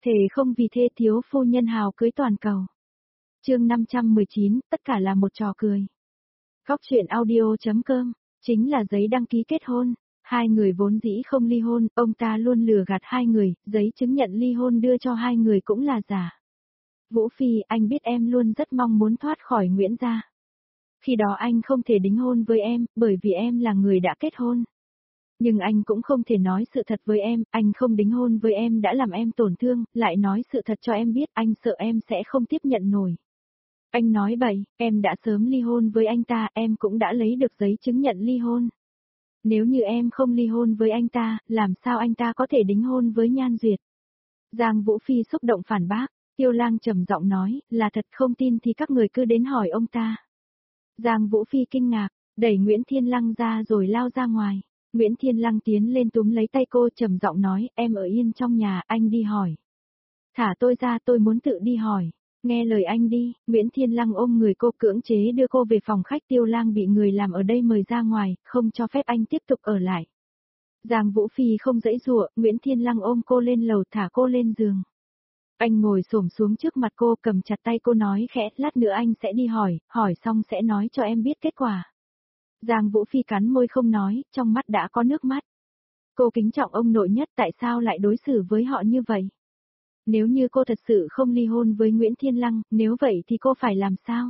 Thề không vì thê thiếu phu nhân hào cưới toàn cầu. Chương 519, tất cả là một trò cười. Góc truyện audio.com, chính là giấy đăng ký kết hôn. Hai người vốn dĩ không ly hôn, ông ta luôn lừa gạt hai người, giấy chứng nhận ly hôn đưa cho hai người cũng là giả. Vũ Phi, anh biết em luôn rất mong muốn thoát khỏi Nguyễn gia. Khi đó anh không thể đính hôn với em, bởi vì em là người đã kết hôn. Nhưng anh cũng không thể nói sự thật với em, anh không đính hôn với em đã làm em tổn thương, lại nói sự thật cho em biết, anh sợ em sẽ không tiếp nhận nổi. Anh nói bậy, em đã sớm ly hôn với anh ta, em cũng đã lấy được giấy chứng nhận ly hôn. Nếu như em không ly hôn với anh ta, làm sao anh ta có thể đính hôn với Nhan Duyệt? Giang Vũ Phi xúc động phản bác, Tiêu Lang trầm giọng nói, là thật, không tin thì các người cứ đến hỏi ông ta. Giang Vũ Phi kinh ngạc, đẩy Nguyễn Thiên Lăng ra rồi lao ra ngoài. Nguyễn Thiên Lăng tiến lên túm lấy tay cô trầm giọng nói, em ở yên trong nhà, anh đi hỏi. Thả tôi ra, tôi muốn tự đi hỏi. Nghe lời anh đi, Nguyễn Thiên Lăng ôm người cô cưỡng chế đưa cô về phòng khách. Tiêu Lang bị người làm ở đây mời ra ngoài, không cho phép anh tiếp tục ở lại. Giang Vũ Phi không giãy giụa, Nguyễn Thiên Lăng ôm cô lên lầu thả cô lên giường. Anh ngồi xổm xuống trước mặt cô cầm chặt tay cô nói khẽ, lát nữa anh sẽ đi hỏi xong sẽ nói cho em biết kết quả. Giang Vũ Phi cắn môi không nói, trong mắt đã có nước mắt. Cô kính trọng ông nội nhất, tại sao lại đối xử với họ như vậy? Nếu như cô thật sự không ly hôn với Nguyễn Thiên Lăng, nếu vậy thì cô phải làm sao?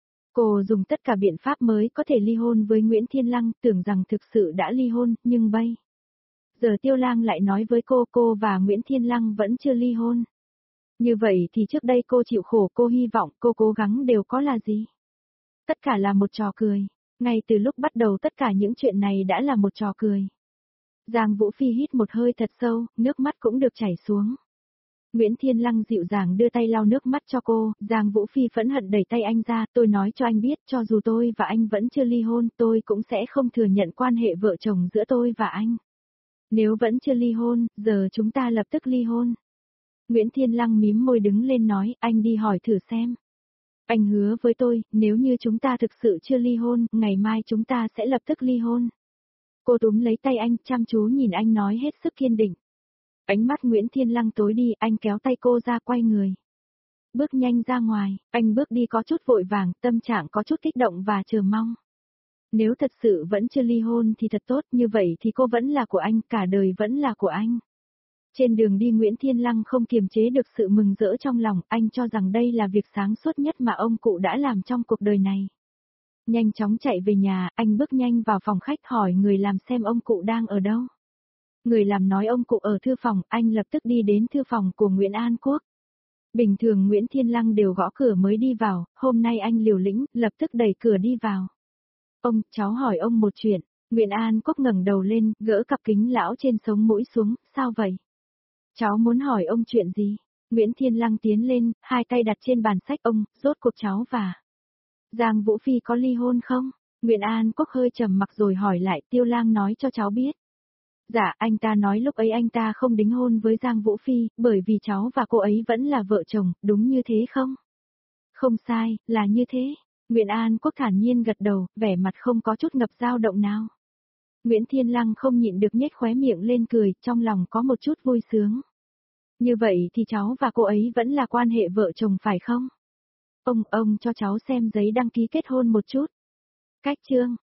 Cô dùng tất cả biện pháp mới có thể ly hôn với Nguyễn Thiên Lăng, tưởng rằng thực sự đã ly hôn, nhưng bây giờ Tiêu Lang lại nói với cô và Nguyễn Thiên Lăng vẫn chưa ly hôn. Như vậy thì trước đây cô chịu khổ, cô hy vọng, cô cố gắng đều có là gì? Tất cả là một trò cười. Ngay từ lúc bắt đầu tất cả những chuyện này đã là một trò cười. Giang Vũ Phi hít một hơi thật sâu, nước mắt cũng được chảy xuống. Nguyễn Thiên Lăng dịu dàng đưa tay lau nước mắt cho cô, Giang Vũ Phi phẫn hận đẩy tay anh ra, tôi nói cho anh biết, cho dù tôi và anh vẫn chưa ly hôn, tôi cũng sẽ không thừa nhận quan hệ vợ chồng giữa tôi và anh. Nếu vẫn chưa ly hôn, giờ chúng ta lập tức ly hôn. Nguyễn Thiên Lăng mím môi đứng lên nói, anh đi hỏi thử xem. Anh hứa với tôi, nếu như chúng ta thực sự chưa ly hôn, ngày mai chúng ta sẽ lập tức ly hôn. Cô túm lấy tay anh, chăm chú nhìn anh nói hết sức kiên định. Ánh mắt Nguyễn Thiên Lăng tối đi, anh kéo tay cô ra quay người. Bước nhanh ra ngoài, anh bước đi có chút vội vàng, tâm trạng có chút kích động và chờ mong. Nếu thật sự vẫn chưa ly hôn thì thật tốt, như vậy thì cô vẫn là của anh, cả đời vẫn là của anh. Trên đường đi Nguyễn Thiên Lăng không kiềm chế được sự mừng rỡ trong lòng, anh cho rằng đây là việc sáng suốt nhất mà ông cụ đã làm trong cuộc đời này. Nhanh chóng chạy về nhà, anh bước nhanh vào phòng khách hỏi người làm xem ông cụ đang ở đâu. Người làm nói ông cụ ở thư phòng, anh lập tức đi đến thư phòng của Nguyễn An Quốc. Bình thường Nguyễn Thiên Lăng đều gõ cửa mới đi vào, hôm nay anh liều lĩnh, lập tức đẩy cửa đi vào. Ông, cháu hỏi ông một chuyện. Nguyễn An Quốc ngẩng đầu lên, gỡ cặp kính lão trên sống mũi xuống, sao vậy? Cháu muốn hỏi ông chuyện gì? Nguyễn Thiên Lăng tiến lên, hai tay đặt trên bàn sách, ông, rốt cuộc cháu và Giang Vũ Phi có ly hôn không? Nguyễn An Quốc hơi trầm mặc rồi hỏi lại, Tiêu Lang nói cho cháu biết. Dạ, anh ta nói lúc ấy anh ta không đính hôn với Giang Vũ Phi, bởi vì cháu và cô ấy vẫn là vợ chồng, đúng như thế không? Không sai, là như thế. Nguyễn An Quốc thản nhiên gật đầu, vẻ mặt không có chút ngập dao động nào. Nguyễn Thiên Lăng không nhịn được nhếch khóe miệng lên cười, trong lòng có một chút vui sướng. Như vậy thì cháu và cô ấy vẫn là quan hệ vợ chồng phải không? Ông cho cháu xem giấy đăng ký kết hôn một chút. Cách chương.